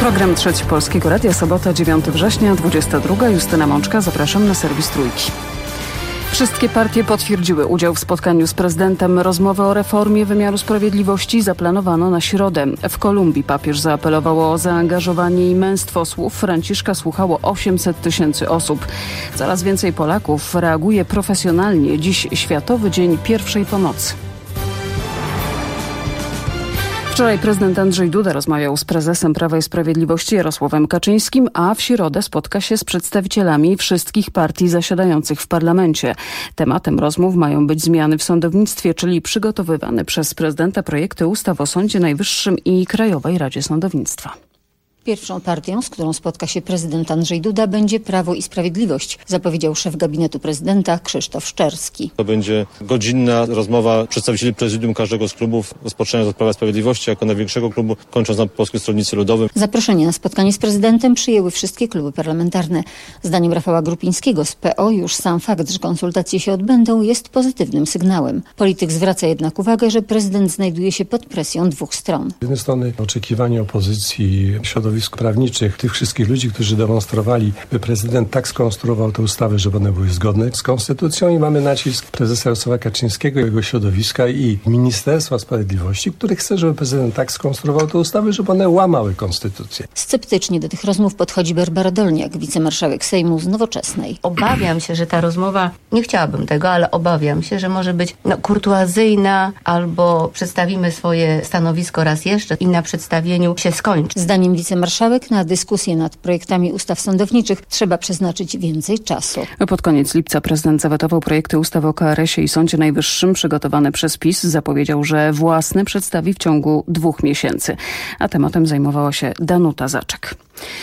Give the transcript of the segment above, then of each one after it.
Program Trzeci Polskiego Radia, sobota 9 września, 22. Justyna Mączka. Zapraszam na serwis Trójki. Wszystkie partie potwierdziły udział w spotkaniu z prezydentem. Rozmowę o reformie wymiaru sprawiedliwości zaplanowano na środę. W Kolumbii papież zaapelował o zaangażowanie i męstwo. Słów Franciszka słuchało 800 000 osób. Coraz więcej Polaków reaguje profesjonalnie. Dziś Światowy Dzień Pierwszej Pomocy. Wczoraj prezydent Andrzej Duda rozmawiał z prezesem Prawa i Sprawiedliwości Jarosławem Kaczyńskim, a w środę spotka się z przedstawicielami wszystkich partii zasiadających w parlamencie. Tematem rozmów mają być zmiany w sądownictwie, czyli przygotowywane przez prezydenta projekty ustaw o Sądzie Najwyższym i Krajowej Radzie Sądownictwa. Pierwszą partią, z którą spotka się prezydent Andrzej Duda, będzie Prawo i Sprawiedliwość, zapowiedział szef gabinetu prezydenta Krzysztof Szczerski. To będzie godzinna rozmowa przedstawicieli prezydium każdego z klubów, rozpoczynając od Prawa i Sprawiedliwości jako największego klubu, kończąc na Polskim Stronnictwie Ludowym. Zaproszenie na spotkanie z prezydentem przyjęły wszystkie kluby parlamentarne. Zdaniem Rafała Grupińskiego z PO już sam fakt, że konsultacje się odbędą, jest pozytywnym sygnałem. Polityk zwraca jednak uwagę, że prezydent znajduje się pod presją dwóch stron. Z jednej strony oczekiwanie opozycji, środowisk prawniczych, tych wszystkich ludzi, którzy demonstrowali, by prezydent tak skonstruował te ustawy, żeby one były zgodne z konstytucją, i mamy nacisk prezesa Jarosława Kaczyńskiego, jego środowiska i Ministerstwa Sprawiedliwości, który chce, żeby prezydent tak skonstruował te ustawy, żeby one łamały konstytucję. Sceptycznie do tych rozmów podchodzi Barbara Dolniak, wicemarszałek Sejmu z Nowoczesnej. Obawiam się, że ta rozmowa, nie chciałabym tego, ale obawiam się, że może być kurtuazyjna, albo przedstawimy swoje stanowisko raz jeszcze i na przedstawieniu się skończy. Zdaniem wicemarszałek na dyskusję nad projektami ustaw sądowniczych trzeba przeznaczyć więcej czasu. Pod koniec lipca prezydent zawetował projekty ustaw o KRS-ie i Sądzie Najwyższym przygotowane przez PiS. Zapowiedział, że własne przedstawi w ciągu 2 miesięcy. A tematem zajmowała się Danuta Zaczek.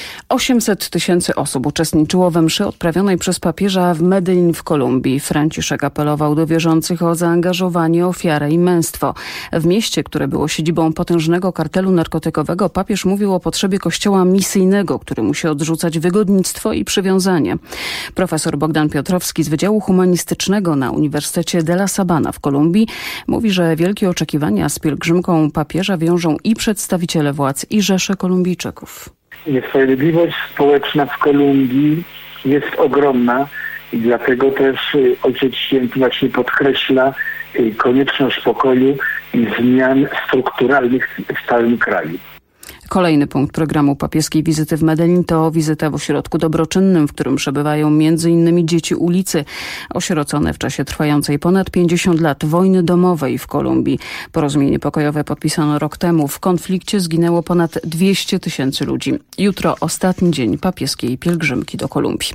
800 000 osób uczestniczyło we mszy odprawionej przez papieża w Medellin w Kolumbii. Franciszek apelował do wierzących o zaangażowanie, ofiarę i męstwo. W mieście, które było siedzibą potężnego kartelu narkotykowego, papież mówił o potrzebie kościoła misyjnego, który musi odrzucać wygodnictwo i przywiązanie. Profesor Bogdan Piotrowski z Wydziału Humanistycznego na Uniwersytecie de la Sabana w Kolumbii mówi, że wielkie oczekiwania z pielgrzymką papieża wiążą i przedstawiciele władz, i rzesze Kolumbijczyków. Niesprawiedliwość społeczna w Kolumbii jest ogromna i dlatego też Ojciec Święty właśnie podkreśla konieczność pokoju i zmian strukturalnych w całym kraju. Kolejny punkt programu papieskiej wizyty w Medellin to wizyta w ośrodku dobroczynnym, w którym przebywają m.in. dzieci ulicy, osierocone w czasie trwającej ponad 50 lat wojny domowej w Kolumbii. Porozumienie pokojowe podpisano rok temu. W konflikcie zginęło ponad 200 000 ludzi. Jutro ostatni dzień papieskiej pielgrzymki do Kolumbii.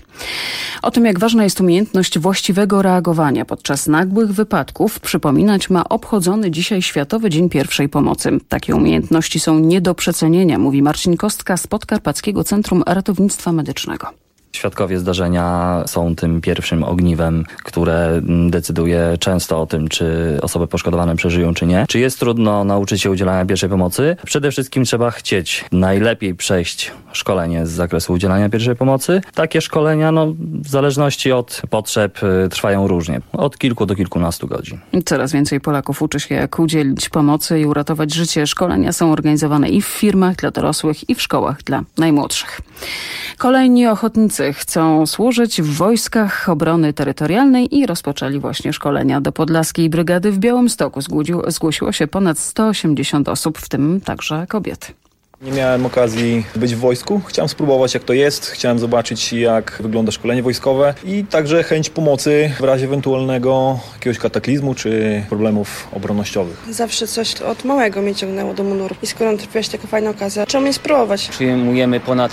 O tym, jak ważna jest umiejętność właściwego reagowania podczas nagłych wypadków, przypominać ma obchodzony dzisiaj Światowy Dzień Pierwszej Pomocy. Takie umiejętności są nie do przecenienia, mówi Marcin Kostka z Podkarpackiego Centrum Ratownictwa Medycznego. Świadkowie zdarzenia są tym pierwszym ogniwem, które decyduje często o tym, czy osoby poszkodowane przeżyją, czy nie. Czy jest trudno nauczyć się udzielania pierwszej pomocy? Przede wszystkim trzeba chcieć. Najlepiej przejść szkolenie z zakresu udzielania pierwszej pomocy. Takie szkolenia, w zależności od potrzeb, trwają różnie. Od kilku do kilkunastu godzin. Coraz więcej Polaków uczy się, jak udzielić pomocy i uratować życie. Szkolenia są organizowane i w firmach dla dorosłych, i w szkołach dla najmłodszych. Kolejni ochotnicy chcą służyć w Wojskach Obrony Terytorialnej i rozpoczęli właśnie szkolenia. Do Podlaskiej Brygady w Białymstoku zgłosiło się ponad 180 osób, w tym także kobiety. Nie miałem okazji być w wojsku. Chciałem spróbować, jak to jest. Chciałem zobaczyć, jak wygląda szkolenie wojskowe i także chęć pomocy w razie ewentualnego jakiegoś kataklizmu czy problemów obronnościowych. Zawsze coś od małego mnie ciągnęło do munduru i skoro trafiła się taka fajna okazja, trzeba mnie spróbować. Przyjmujemy ponad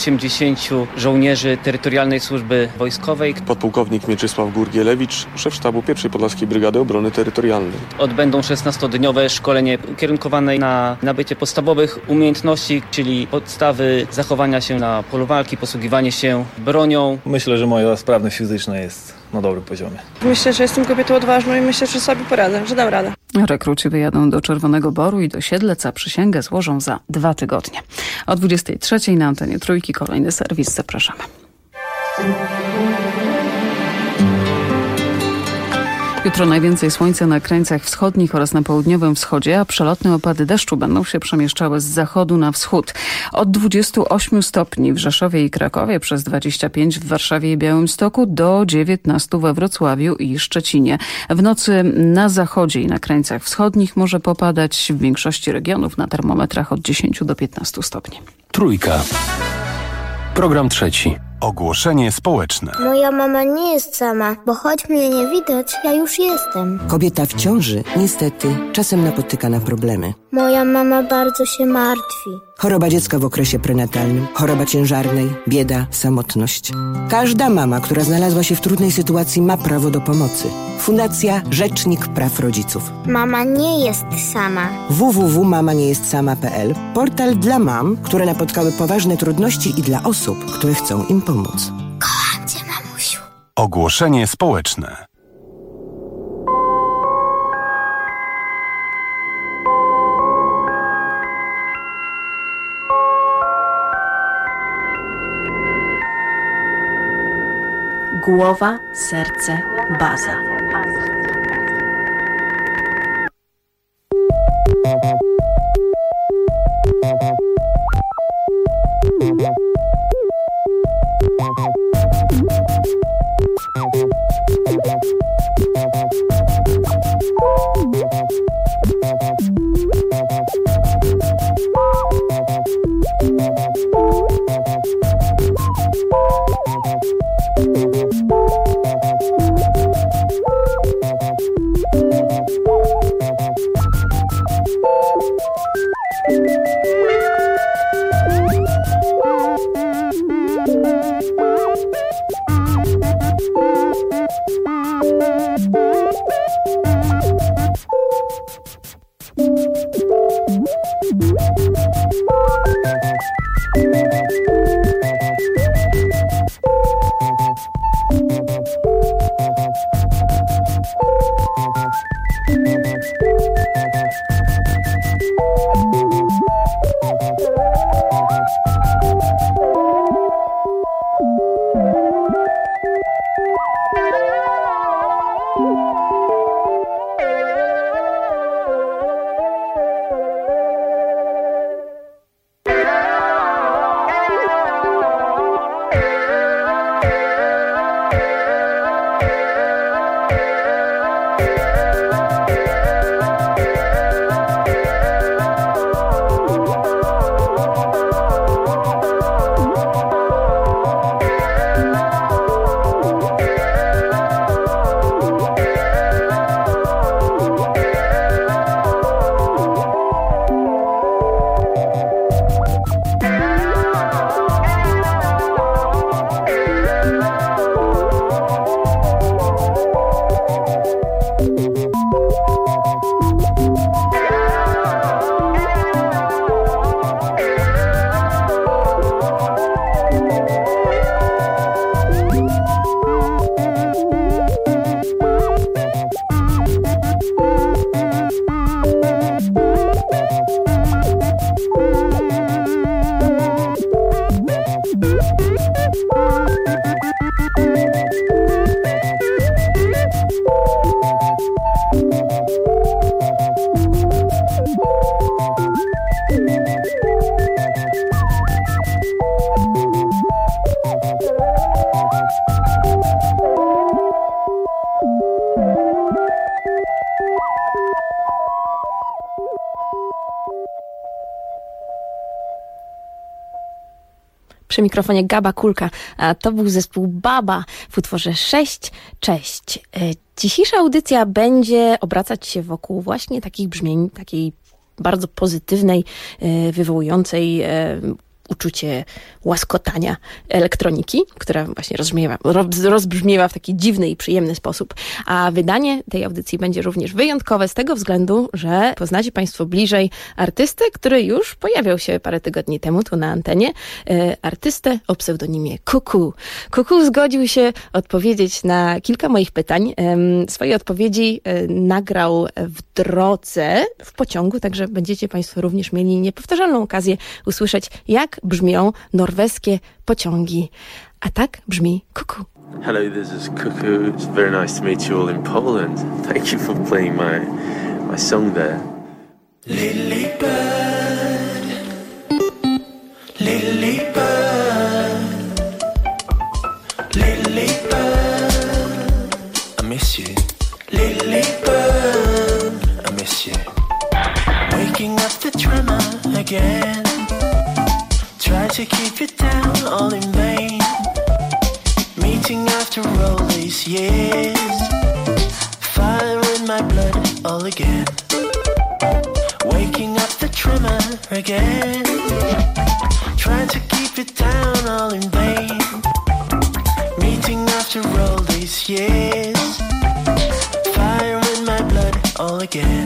180 żołnierzy Terytorialnej Służby Wojskowej. Podpułkownik Mieczysław Gurgielewicz, szef sztabu 1. Podlaskiej Brygady Obrony Terytorialnej. Odbędą 16-dniowe szkolenie ukierunkowane na nabycie podstawowych umiejętności, czyli podstawy zachowania się na polu walki, posługiwanie się bronią. Myślę, że moja sprawność fizyczna jest na dobrym poziomie. Myślę, że jestem kobietą odważną i myślę, że sobie poradzę, że dam radę. Rekruci wyjadą do Czerwonego Boru i do Siedlec, a przysięgę złożą za 2 tygodnie. O 23:00 na antenie Trójki kolejny serwis. Zapraszamy. Jutro najwięcej słońca na krańcach wschodnich oraz na południowym wschodzie, a przelotne opady deszczu będą się przemieszczały z zachodu na wschód. Od 28 stopni w Rzeszowie i Krakowie, przez 25 w Warszawie i Białymstoku, do 19 we Wrocławiu i Szczecinie. W nocy na zachodzie i na krańcach wschodnich może popadać, w większości regionów na termometrach od 10 do 15 stopni. Trójka. Program trzeci. Ogłoszenie społeczne. Moja mama nie jest sama, bo choć mnie nie widać, ja już jestem. Kobieta w ciąży niestety czasem napotyka na problemy. Moja mama bardzo się martwi. Choroba dziecka w okresie prenatalnym, choroba ciężarnej, bieda, samotność. Każda mama, która znalazła się w trudnej sytuacji, ma prawo do pomocy. Fundacja Rzecznik Praw Rodziców. Mama nie jest sama. www.mamaniejestSama.pl. Portal dla mam, które napotkały poważne trudności i dla osób, które chcą im pomóc. Kocham cię, mamusiu. Ogłoszenie społeczne. Głowa, serce, baza. Przy mikrofonie Gaba Kulka, a to był zespół Baba w utworze 6. Cześć. Dzisiejsza audycja będzie obracać się wokół właśnie takich brzmień, takiej bardzo pozytywnej, wywołującej uczucie łaskotania elektroniki, która właśnie rozbrzmiewa w taki dziwny i przyjemny sposób. A wydanie tej audycji będzie również wyjątkowe z tego względu, że poznacie Państwo bliżej artystę, który już pojawiał się parę tygodni temu tu na antenie. Artystę o pseudonimie Kuku. Kuku zgodził się odpowiedzieć na kilka moich pytań. Swoje odpowiedzi nagrał w drodze, w pociągu, także będziecie Państwo również mieli niepowtarzalną okazję usłyszeć, jak brzmią norweskie pociągi. A tak brzmi Kuku. Hello, this is Cuckoo. It's very nice to meet you all in Poland. Thank you for playing my song there. Lily bird, lily bird, lily bird, I miss you. Lily bird, I miss you. Waking up the tremor again. Try to keep it down, all in vain. Meeting after all these years. Fire in my blood, all again. Waking up the tremor again. Trying to keep it down, all in vain. Meeting after all these years. Fire in my blood, all again.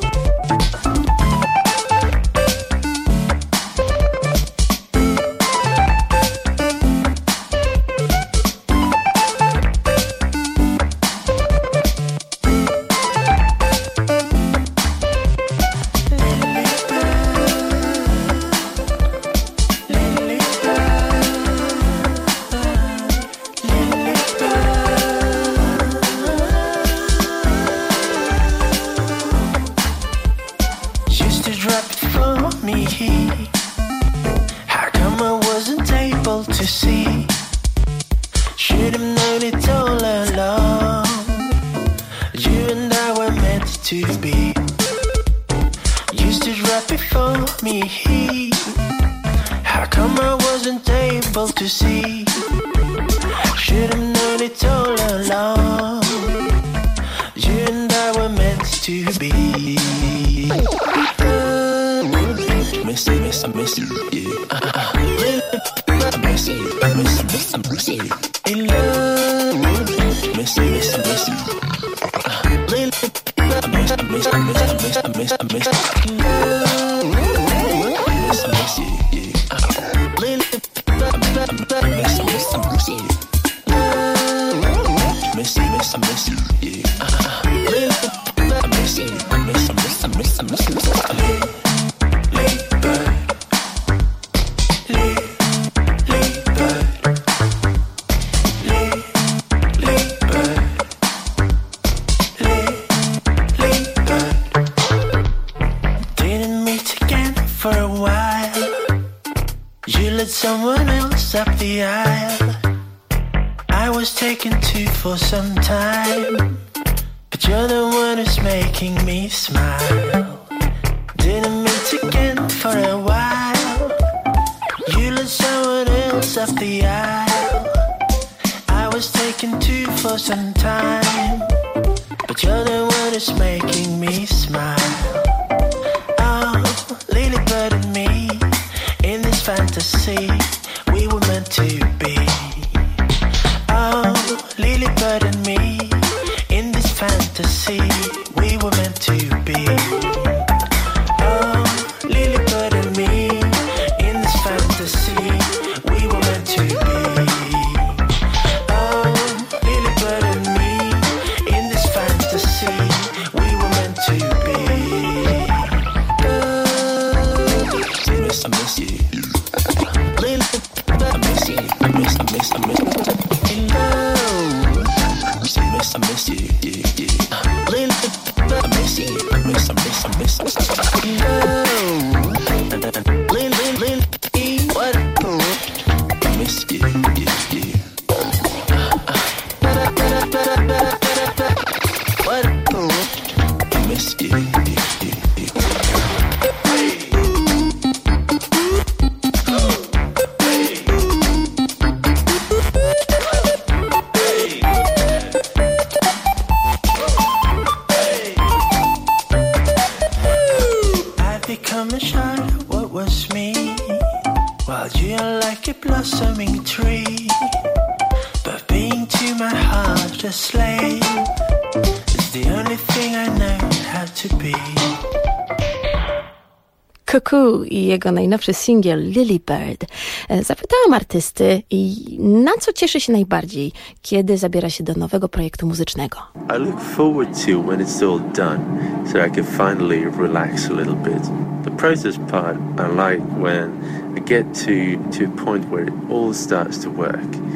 Cuckoo i jego najnowszy singiel Lily Bird. Zapytałam artysty, na co cieszy się najbardziej, kiedy zabiera się do nowego projektu muzycznego. I look forward to when it's all done, so I can finally relax a little bit. The process part I like when I get to a point where it all starts to work.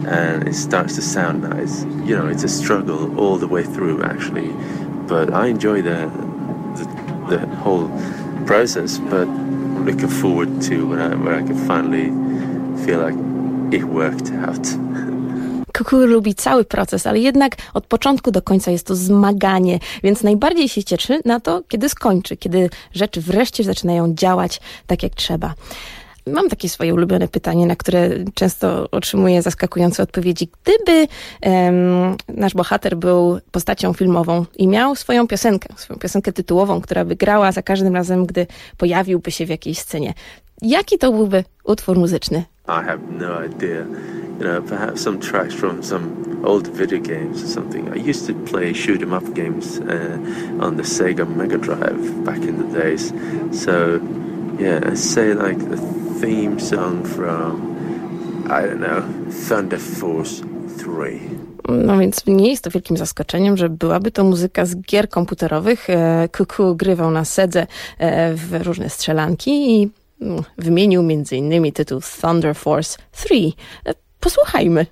and it starts to sound nice. You know, it's a struggle all the way through actually, but I enjoy the whole process, but I'm looking forward to where I can finally feel like it worked out. Cuckoo lubi cały proces, ale jednak od początku do końca jest to zmaganie, więc najbardziej się cieszy na to, kiedy skończy, kiedy rzeczy wreszcie zaczynają działać tak jak trzeba. Mam takie swoje ulubione pytanie, na które często otrzymuję zaskakujące odpowiedzi. Gdyby nasz bohater był postacią filmową i miał swoją piosenkę tytułową, która by grała za każdym razem, gdy pojawiłby się w jakiejś scenie, jaki to byłby utwór muzyczny? I have no idea. You know, perhaps some tracks from some old video games or something. I used to play shoot 'em up games on the Sega Mega Drive back in the days. So, yeah, I'd say like the theme song from, I don't know, Thunder Force 3. No więc nie jest to wielkim zaskoczeniem, że byłaby to muzyka z gier komputerowych. Cuckoo grywał na Sedze w różne strzelanki i wymienił m.in. tytuł Thunder Force 3. Posłuchajmy.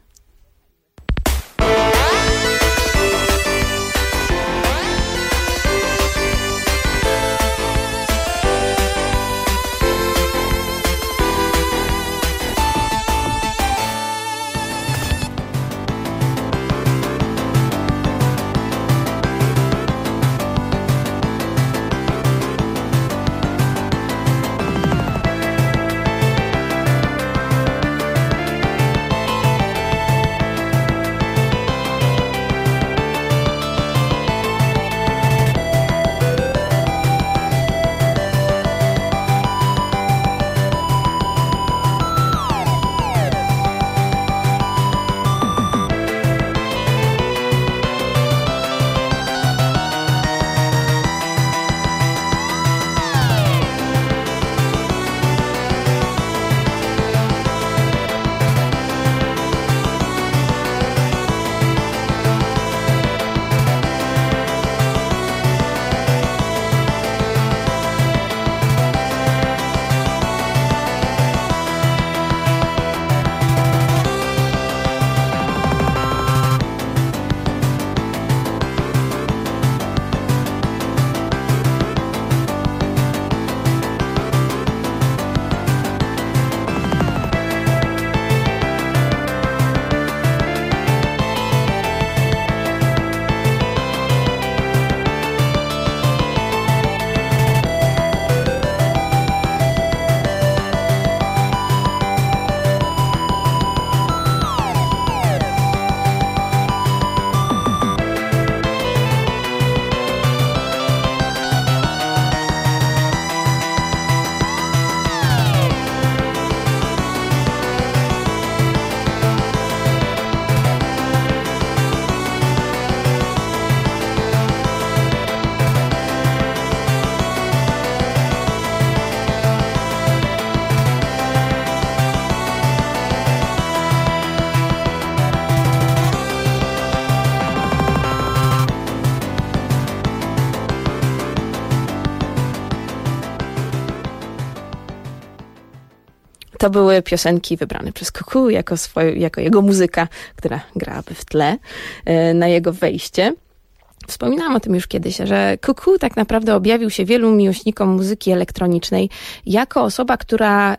To były piosenki wybrane przez Cuckoo jako jego muzyka, która grałaby w tle na jego wejście. Wspominałam o tym już kiedyś, że Cuckoo tak naprawdę objawił się wielu miłośnikom muzyki elektronicznej jako osoba, która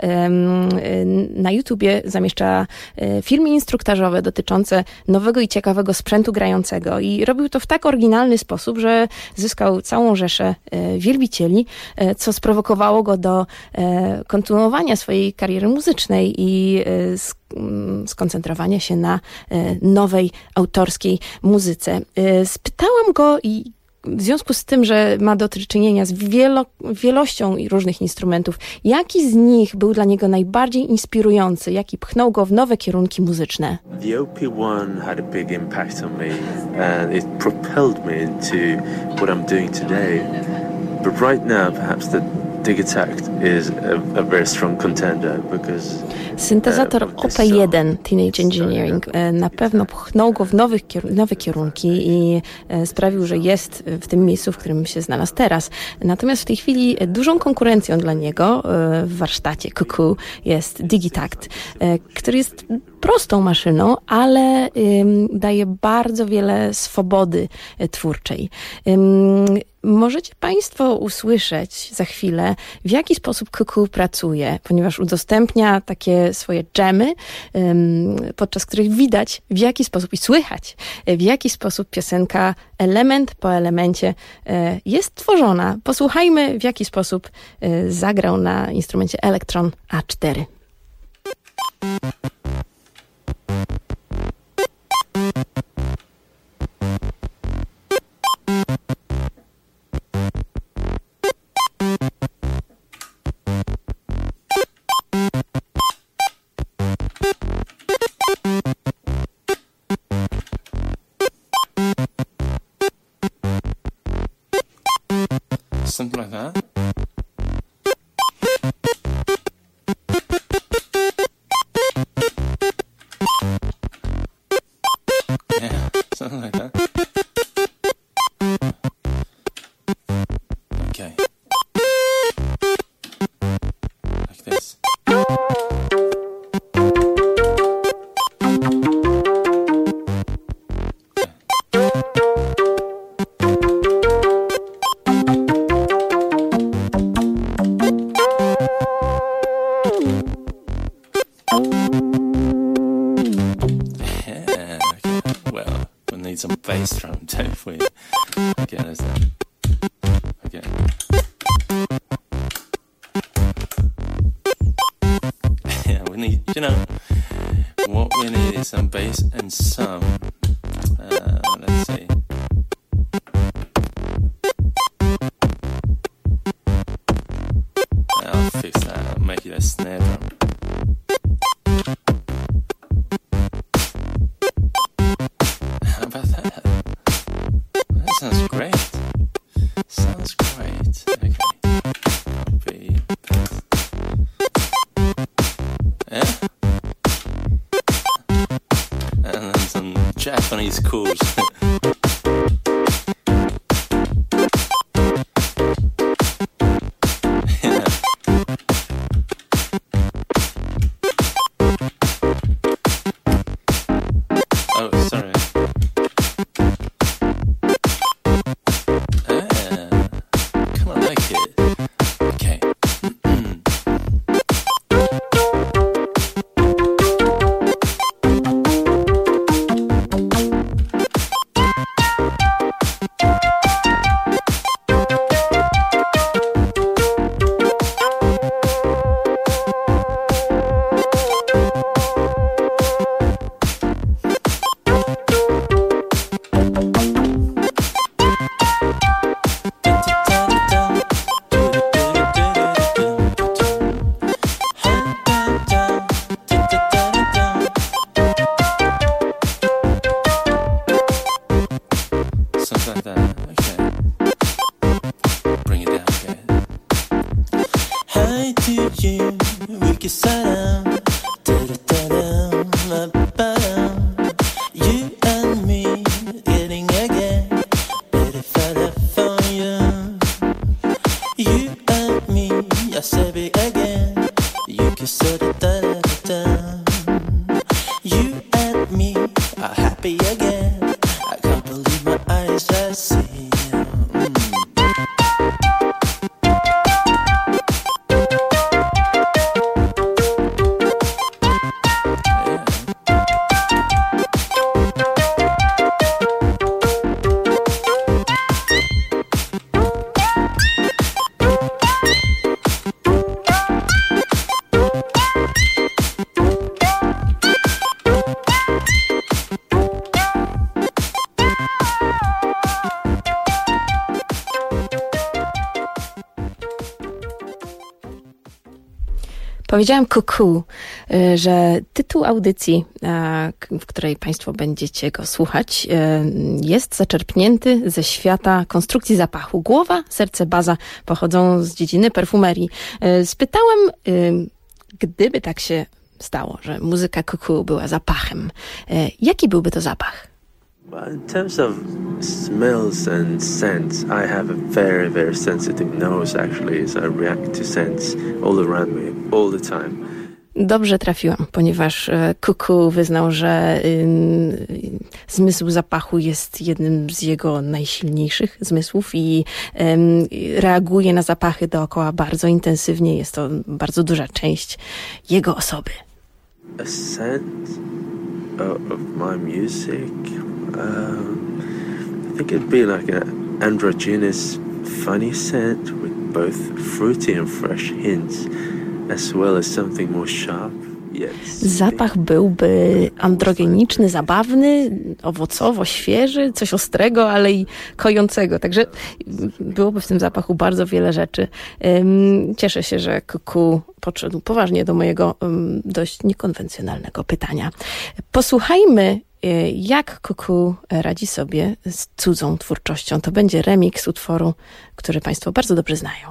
na YouTubie zamieszcza filmy instruktażowe dotyczące nowego i ciekawego sprzętu grającego i robił to w tak oryginalny sposób, że zyskał całą rzeszę wielbicieli, co sprowokowało go do kontynuowania swojej kariery muzycznej i skoncentrowania się na nowej, autorskiej muzyce. Spytałam go i w związku z tym, że ma do czynienia z wielością różnych instrumentów, jaki z nich był dla niego najbardziej inspirujący, jaki pchnął go w nowe kierunki muzyczne? The OP1 had a big impact on me and it propelled me into what I'm doing today. But right now perhaps the Digitact is a very strong contender because syntezator OP1 Teenage Engineering na pewno pchnął go w nowe kierunki i sprawił, że jest w tym miejscu, w którym się znalazł teraz. Natomiast w tej chwili dużą konkurencją dla niego w warsztacie Cuckoo jest Digitact, który jest prostą maszyną, ale daje bardzo wiele swobody twórczej. Możecie Państwo usłyszeć za chwilę, w jaki sposób Kuku pracuje, ponieważ udostępnia takie swoje dżemy, podczas których widać, w jaki sposób i słychać, w jaki sposób piosenka element po elemencie jest tworzona. Posłuchajmy, w jaki sposób zagrał na instrumencie Elektron A4. Something like that. Yeah, something like that. Okay. Like this. Some bass drum, don't we? Okay, there's that. Okay. Yeah, we need, what we need is some bass and some, let's see. I'll fix that, I'll make it a snare drum. Sounds great. Sounds great. Okay. Copy. Yeah. And then some Japanese chords. Yeah. Oh, sorry. Powiedziałam Kuku, że tytuł audycji, w której Państwo będziecie go słuchać, jest zaczerpnięty ze świata konstrukcji zapachu. Głowa, serce, baza pochodzą z dziedziny perfumerii. Spytałam, gdyby tak się stało, że muzyka Kuku była zapachem, jaki byłby to zapach? Well, in terms of smells and scents, I have a very, very sensitive nose actually, so I react to scents all around me, all the time. Dobrze trafiłam, ponieważ Cuckoo wyznał, że zmysł zapachu jest jednym z jego najsilniejszych zmysłów i reaguje na zapachy dookoła bardzo intensywnie. Jest to bardzo duża część jego osoby. A scent of my music, I think it'd be like an androgynous, funny scent with both fruity and fresh hints, as well as something more sharp. Zapach byłby androgeniczny, zabawny, owocowo, świeży, coś ostrego, ale i kojącego. Także byłoby w tym zapachu bardzo wiele rzeczy. Cieszę się, że Cuckoo podszedł poważnie do mojego dość niekonwencjonalnego pytania. Posłuchajmy, jak Cuckoo radzi sobie z cudzą twórczością. To będzie remix utworu, który Państwo bardzo dobrze znają.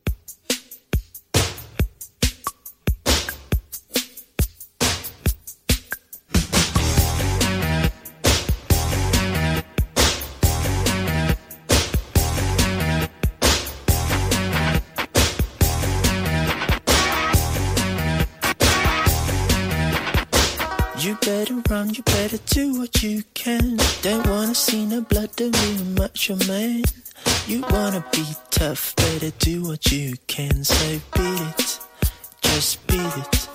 You better run, you better do what you can. Don't wanna see no blood, don't be a macho man. You wanna be tough, better do what you can. So beat it, just beat it.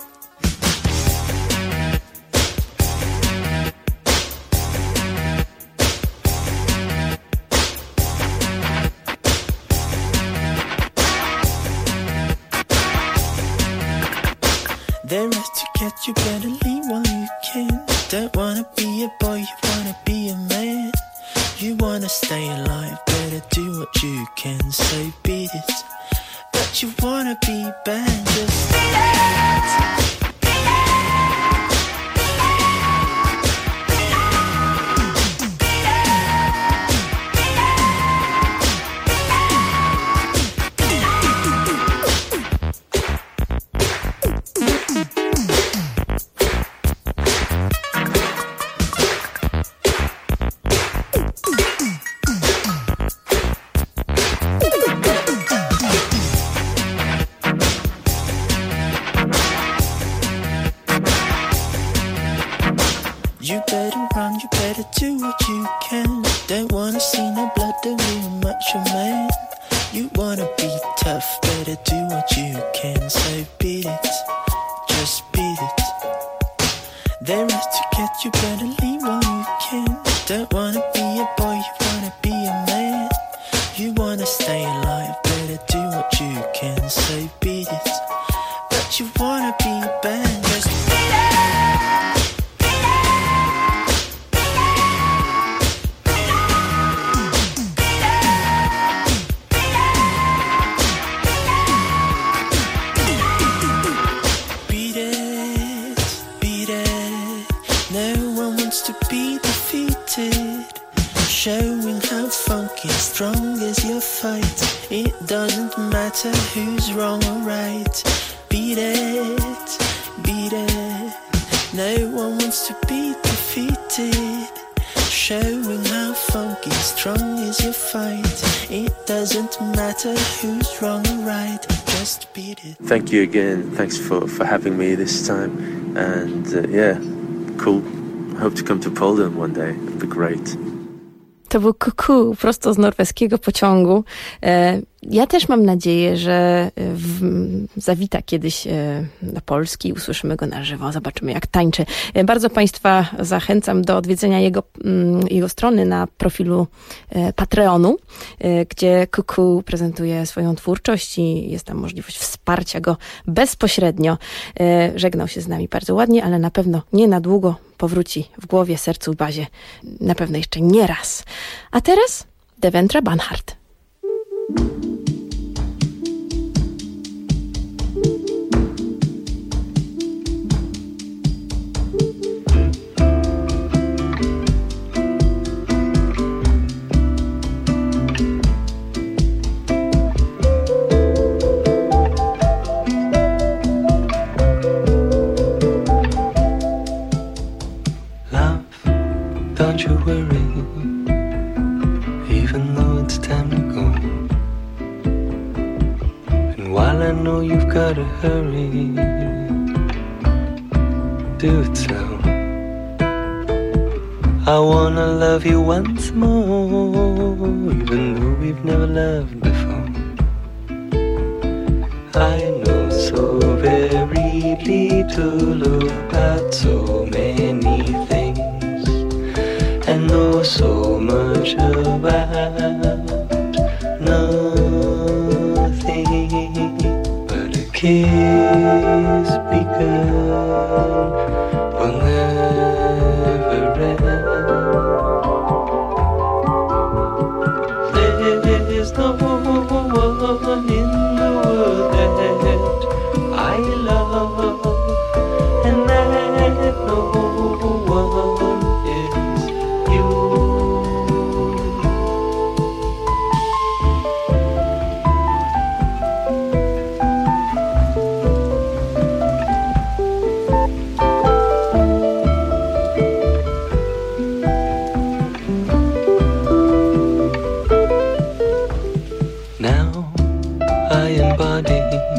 They're out to get you, better leave while you can. Don't wanna be a boy, you wanna be a man. You wanna stay alive, better do what you can. So beat it, but you wanna be bad, just beat it. You better run, you better do what you can. Don't wanna see no blood, don't be a macho man. You wanna be tough, better do what you can. So beat it, just beat it. They're out to get you, better leave while you can. Don't wanna be a boy, you wanna be a man. You wanna stay alive, better do what you can. So beat it, but you wanna be bad, just beat it. Showing how funky and strong is your fight. It doesn't matter who's wrong or right. Beat it, beat it. No one wants to be defeated. Showing how funky and strong is your fight. It doesn't matter who's wrong or right. Just beat it. Thank you again. Thanks for having me this time. And yeah, cool. Hope to come to Poland one day. It'd be great. To był Cuckoo prosto z norweskiego pociągu. Ja też mam nadzieję, że zawita kiedyś do Polski i usłyszymy go na żywo, zobaczymy jak tańczy. Bardzo Państwa zachęcam do odwiedzenia jego strony na profilu Patreonu, gdzie Cuckoo prezentuje swoją twórczość i jest tam możliwość wsparcia go bezpośrednio. Żegnał się z nami bardzo ładnie, ale na pewno nie na długo powróci w głowie, sercu, bazie. Na pewno jeszcze nie raz. A teraz Devendra Banhart. Don't you worry, even though it's time to go. And while I know you've gotta hurry, do it so. I wanna love you once more, even though we've never loved before. I know so very little about so many things, and know so much about nothing. But a kiss begun will never end. There's no one in the world that I love, and that no one is you. Now I embody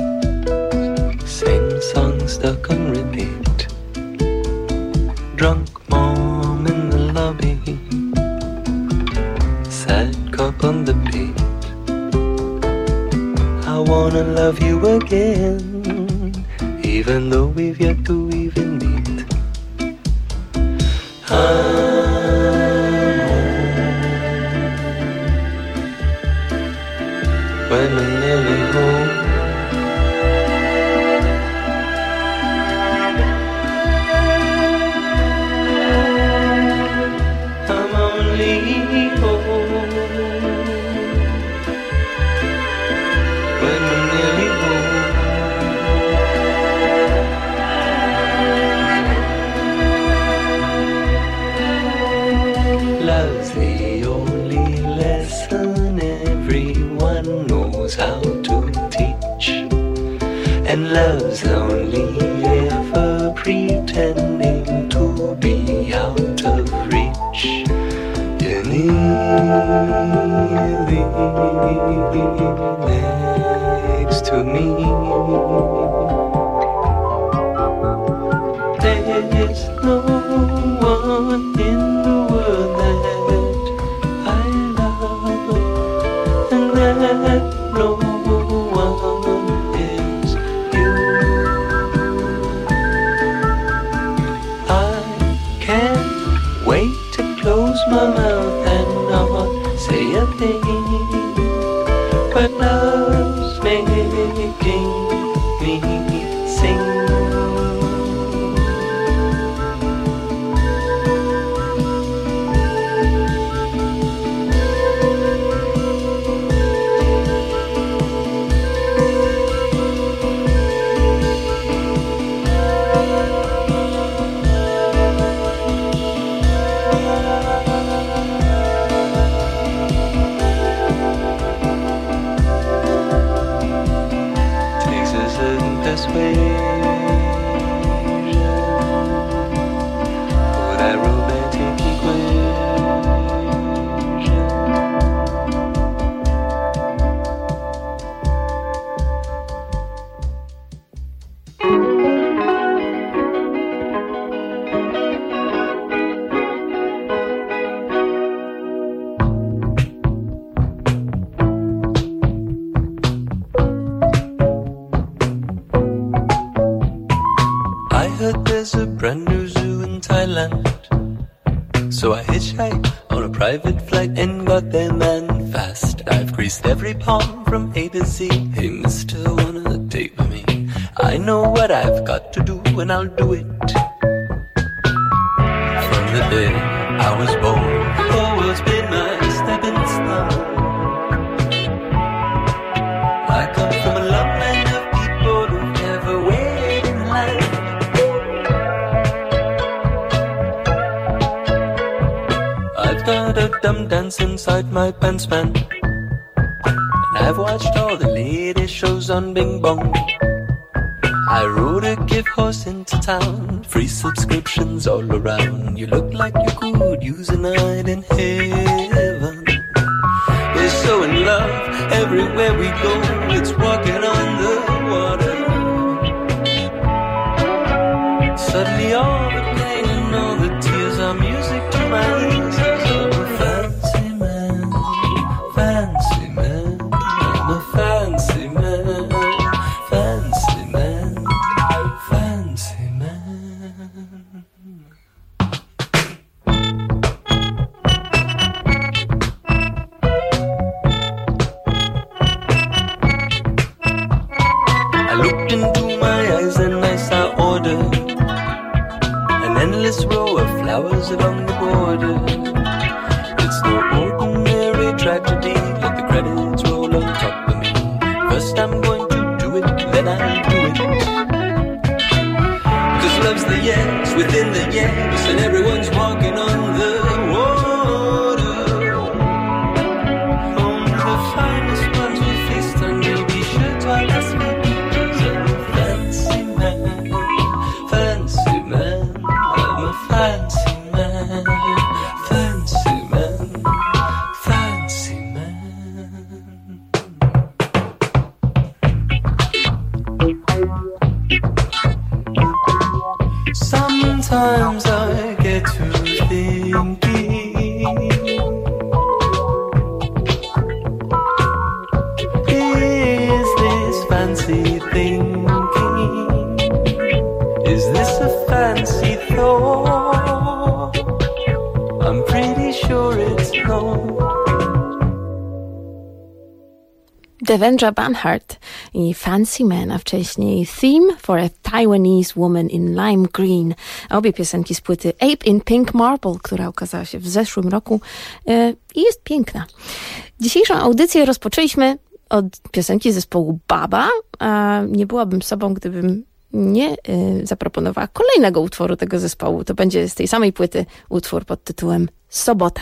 same song stuck on repeat. Drunk mom in the lobby, sad cop on the beat. I wanna love you again, even though we've yet to even meet. When I'm nearly home, I'm only home. When I'm nearly home, love's the only lesson everyone knows how to teach, and love's only ever pretending to be out of reach. You're nearly next to me. There's no one in the world that I love, and that no one is you. I can't wait to close my mouth and not say a thing, but love's making me sing. Takes a certain persuasion for that romantic equation. I heard there's a brand new zoo in Thailand, so I hitchhiked on a private flight and got there man fast. I've greased every palm from A to Z. Hey mister, wanna date with me? I know what I've got to do and I'll do it. From the day I was born, always been my stepping stone. I come from a long line of people who never wait in line. I've got a dumb dance inside my pants man, and I've watched all the latest shows on Bing Bong. I rode a gift horse into town, free subscriptions all around. You look like you could use a night in heaven. We're so in love, everywhere we go, it's walking on the water. Suddenly all I looked into my eyes and I saw order, an endless row of flowers along the border. It's no ordinary tragedy, let the credits roll on top of me. First I'm going to do it, then I'll do it. 'Cause love's the yes within the yes, and everyone's walking on the water. Only the finest ones will feast on me, be sure to ask me. Fancy man, fancy man, I'm a fancy man, fancy man, fancy man. Sometimes I get to thinking, is this fancy thinking? Is this a fancy thought? I'm pretty sure it's not. Devendra Banhart i Fancy Man, a wcześniej Theme for a Taiwanese Woman in Lime Green. Obie piosenki z płyty Ape in Pink Marble, która ukazała się w zeszłym roku i jest piękna. Dzisiejszą audycję rozpoczęliśmy od piosenki zespołu Baba, a nie byłabym sobą, gdybym nie zaproponowała kolejnego utworu tego zespołu. To będzie z tej samej płyty utwór pod tytułem Sobota.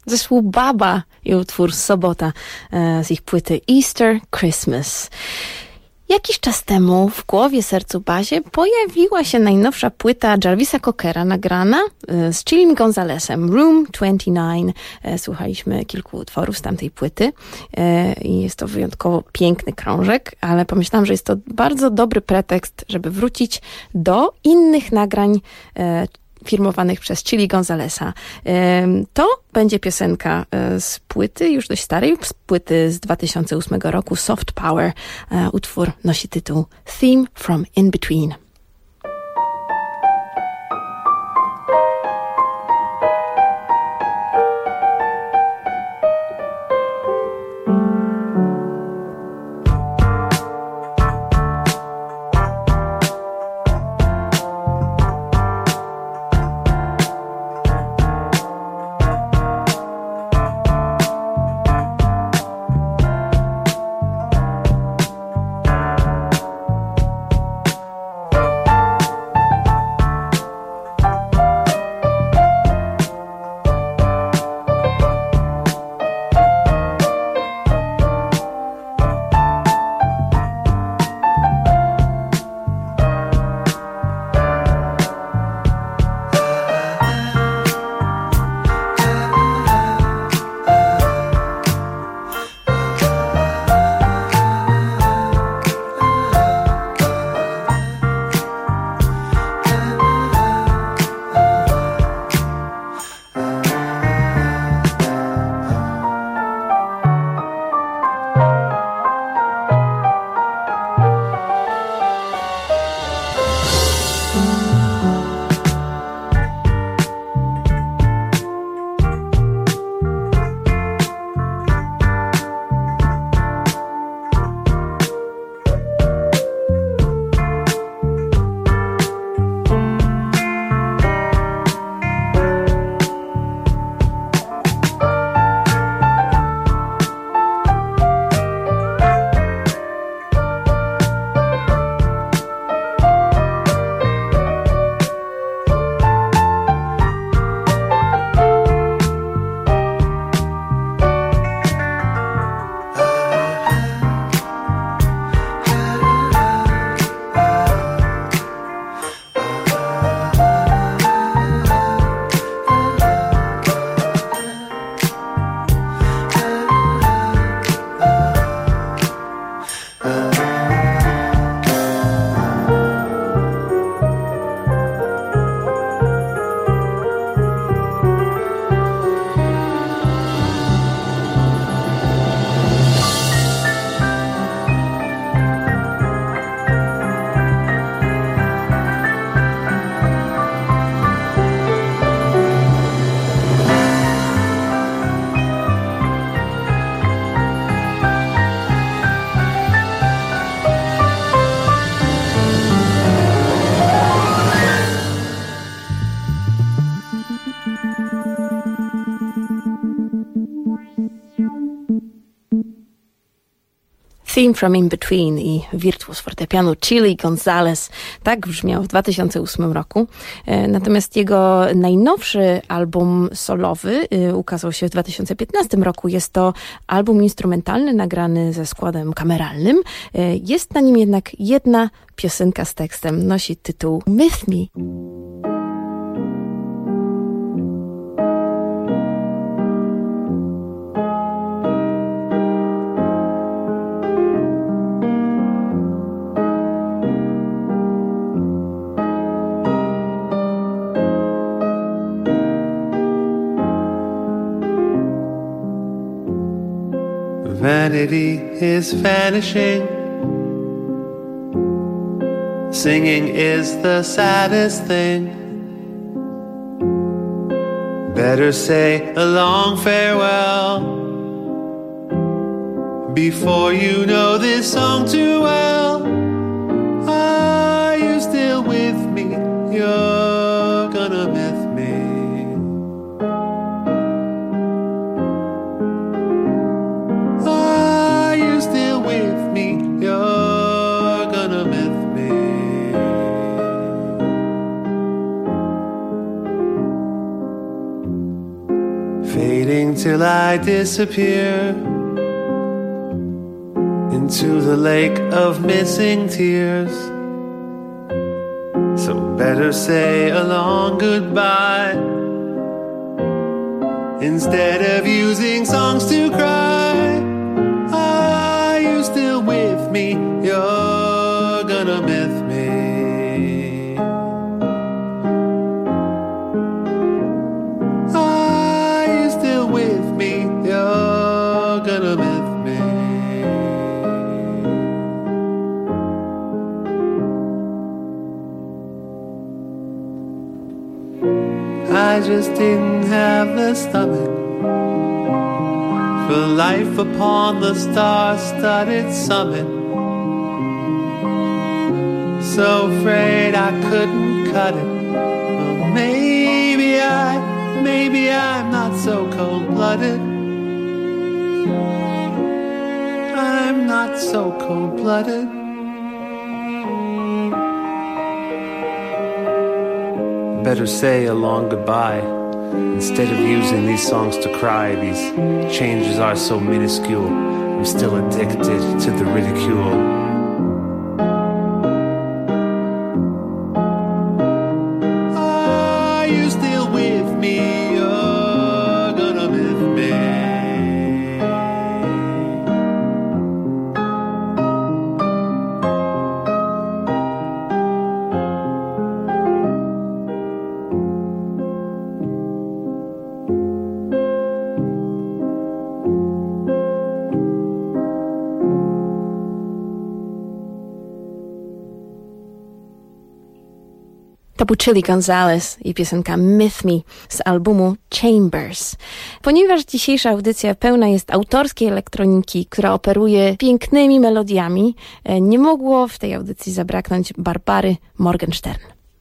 Zespół Baba i utwór Sobota z ich płyty Easter Christmas. Jakiś czas temu w Głowie, Sercu, Bazie pojawiła się najnowsza płyta Jarvisa Cockera nagrana z Chillim Gonzalesem, Room 29. Słuchaliśmy kilku utworów z tamtej płyty i jest to wyjątkowo piękny krążek, ale pomyślałam, że jest to bardzo dobry pretekst, żeby wrócić do innych nagrań firmowanych przez Chilli Gonzalesa. To będzie piosenka z płyty, już dość starej, z płyty z 2008 roku, Soft Power. Utwór nosi tytuł Theme from In Between. Theme from In Between i wirtuoz fortepianu Chilli Gonzales. Tak brzmiał w 2008 roku. Natomiast jego najnowszy album solowy ukazał się w 2015 roku. Jest to album instrumentalny nagrany ze składem kameralnym. Jest na nim jednak jedna piosenka z tekstem. Nosi tytuł Myth Me. Vanity is vanishing. Singing is the saddest thing. Better say a long farewell before you know this song too well. Are you still with me? You're gonna miss me. You're gonna miss me. fading till I disappear into the lake of missing tears. So better say a long goodbye instead of using songs to cry. Are you still with me? You're gonna miss me. Are you still with me? You're gonna miss me. I just didn't have the stomach for life upon the star-studded summit. So afraid I couldn't cut it. Well, maybe I'm not so cold-blooded. I'm not so cold-blooded. Better say a long goodbye instead of using these songs to cry. These changes are so minuscule. I'm still addicted to the ridicule. Are you still with me? You're gonna miss me. To był Chili Gonzales i piosenka Myth Me z albumu Chambers. Ponieważ dzisiejsza audycja pełna jest autorskiej elektroniki, która operuje pięknymi melodiami, nie mogło w tej audycji zabraknąć Barbary Morgenstern.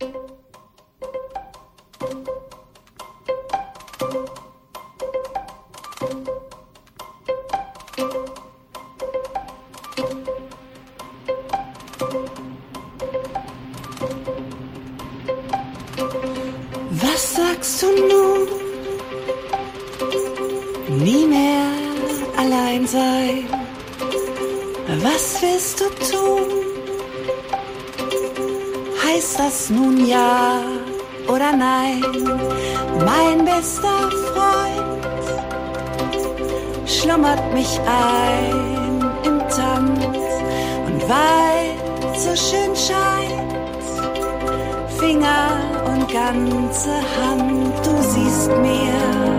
Was sagst du nun? Nie mehr allein sein. Was willst du tun? Heißt das nun ja oder nein? Mein bester Freund schlummert mich ein im Tanz. Und weil so schön scheint, Finger und ganze Hand, du siehst mir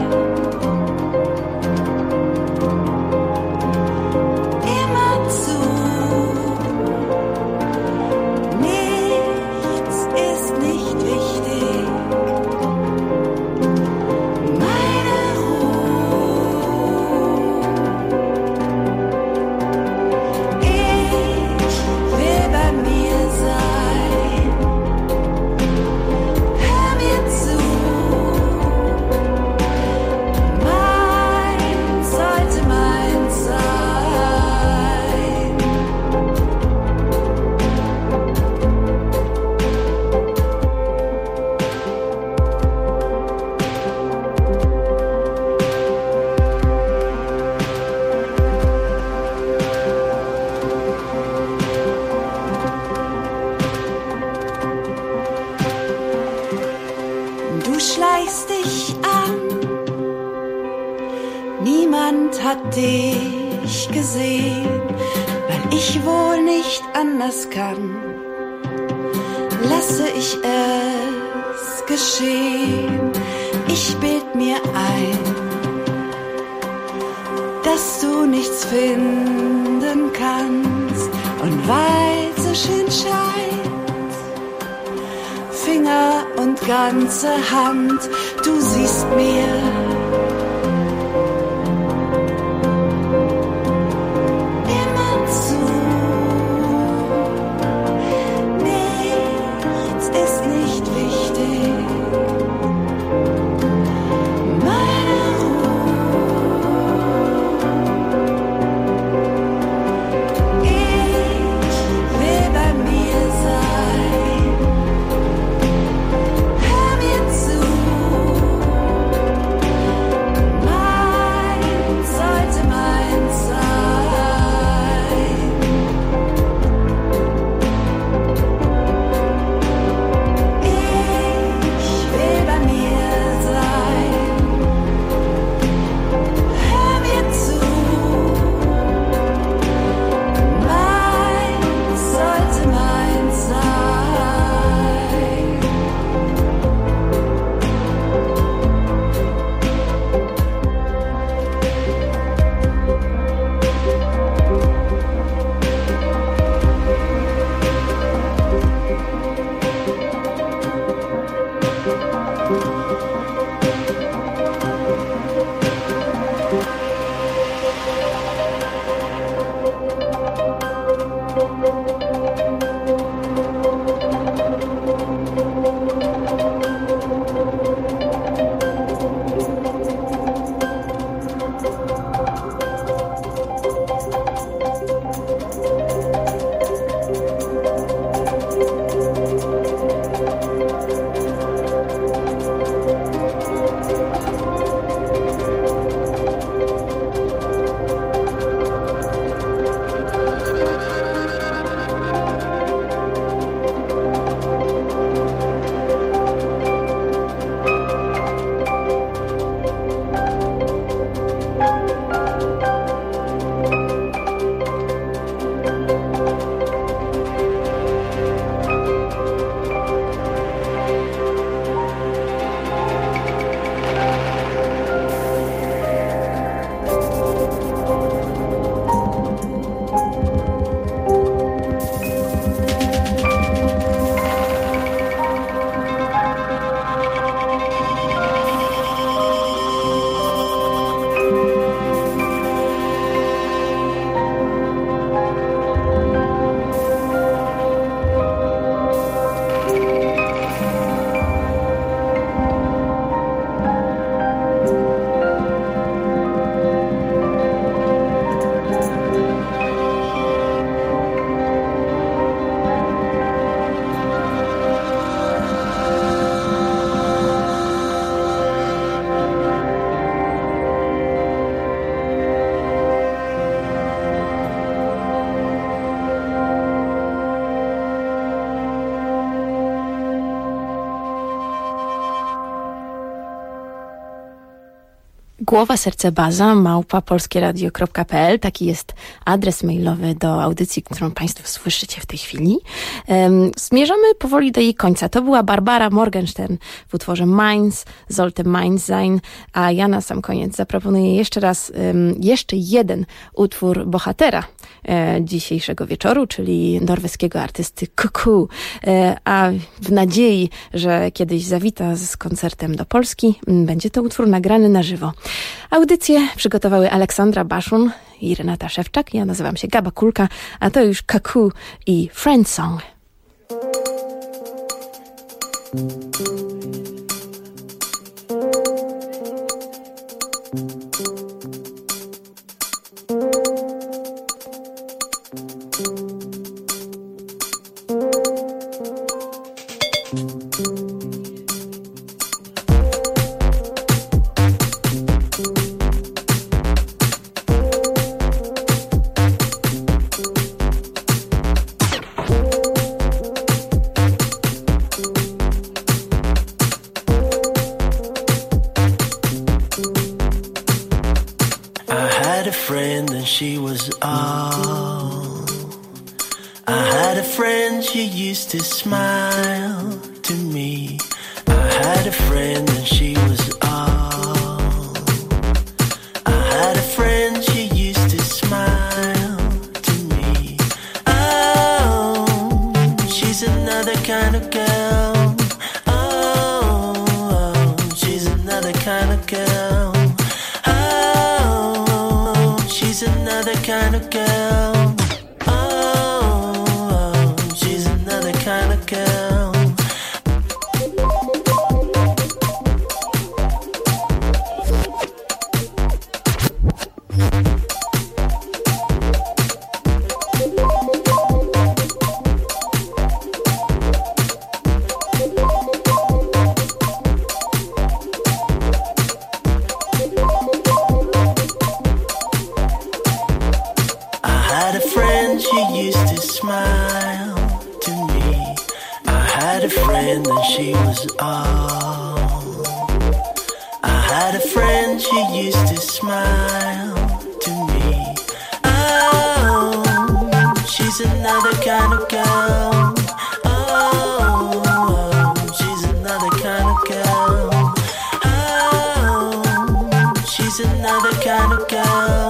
immer zu. Nichts ist nicht wichtig. Meine Ruhe. Ich will bei mir sein. Hör mir zu. Meins sollte meins sein. Du schleichst dich an, niemand hat dich gesehen, weil ich wohl nicht anders kann, lasse ich es geschehen. Ich bild mir ein, dass du nichts finden kannst, und weil so schön scheint, Finger und ganze Hand, du siehst mir immer zu. Nichts ist nicht wichtig. Meine Ruhe. Ich will bei mir sein. Hör mir zu. Głowa, serce, baza, @polskieradio.pl. Taki jest adres mailowy do audycji, którą Państwo słyszycie w tej chwili. Zmierzamy powoli do jej końca. To była Barbara Morgenstern w utworze Mainz, Sollte Mainz sein, a ja na sam koniec zaproponuję jeszcze raz jeszcze jeden utwór bohatera dzisiejszego wieczoru, czyli norweskiego artysty Kuku, a w nadziei, że kiedyś zawita z koncertem do Polski, będzie to utwór nagrany na żywo. Audycję przygotowały Aleksandra Baszun i Renata Szewczak. Ja nazywam się Gaba Kulka, a to już Kuku i Friend Song. She was all. I had a friend, she used to smile to me. I had a friend and she was all. I had a friend, she used to smile to me. Oh, she's another kind of girl. Oh, she's another kind of girl. She's another kind of girl. Oh, she's another kind of girl. Smile to me. I had a friend and she was all. I had a friend, she used to smile to me. Oh, she's another kind of girl. Oh, she's another kind of girl. Oh, she's another kind of girl.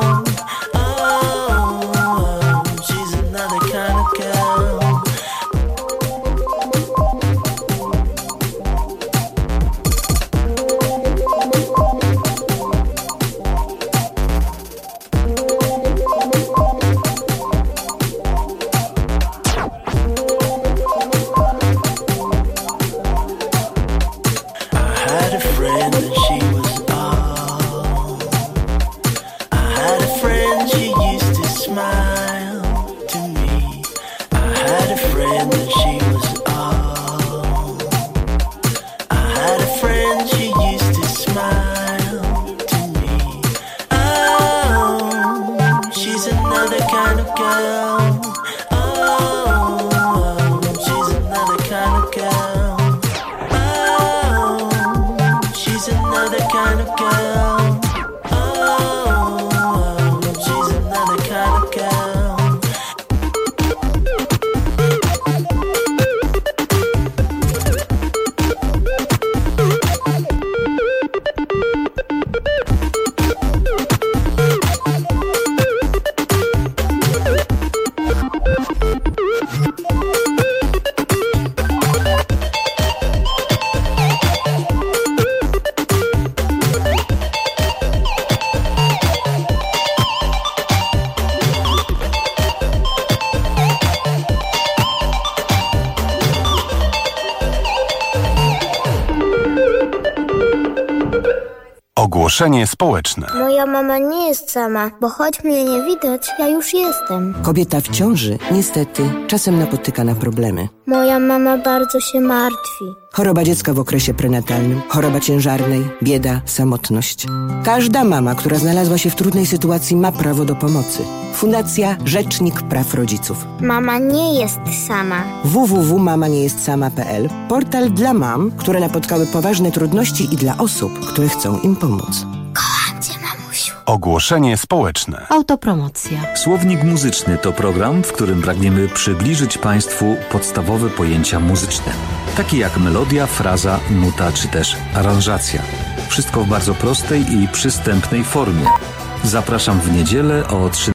Ogłoszenie społeczne. Moja mama nie jest sama, bo choć mnie nie widać, ja już jestem. Kobieta w ciąży niestety czasem napotyka na problemy. Moja mama bardzo się martwi. Choroba dziecka w okresie prenatalnym, choroba ciężarnej, bieda, samotność. Każda mama, która znalazła się w trudnej sytuacji, ma prawo do pomocy. Fundacja Rzecznik Praw Rodziców. Mama nie jest sama. www.mamaniejestSama.pl. Portal dla mam, które napotkały poważne trudności i dla osób, które chcą im pomóc. Kocham cię. Ogłoszenie społeczne. Autopromocja. Słownik muzyczny to program, w którym pragniemy przybliżyć Państwu podstawowe pojęcia muzyczne, takie jak melodia, fraza, nuta czy też aranżacja. Wszystko w bardzo prostej i przystępnej formie. Zapraszam w niedzielę o 13:00.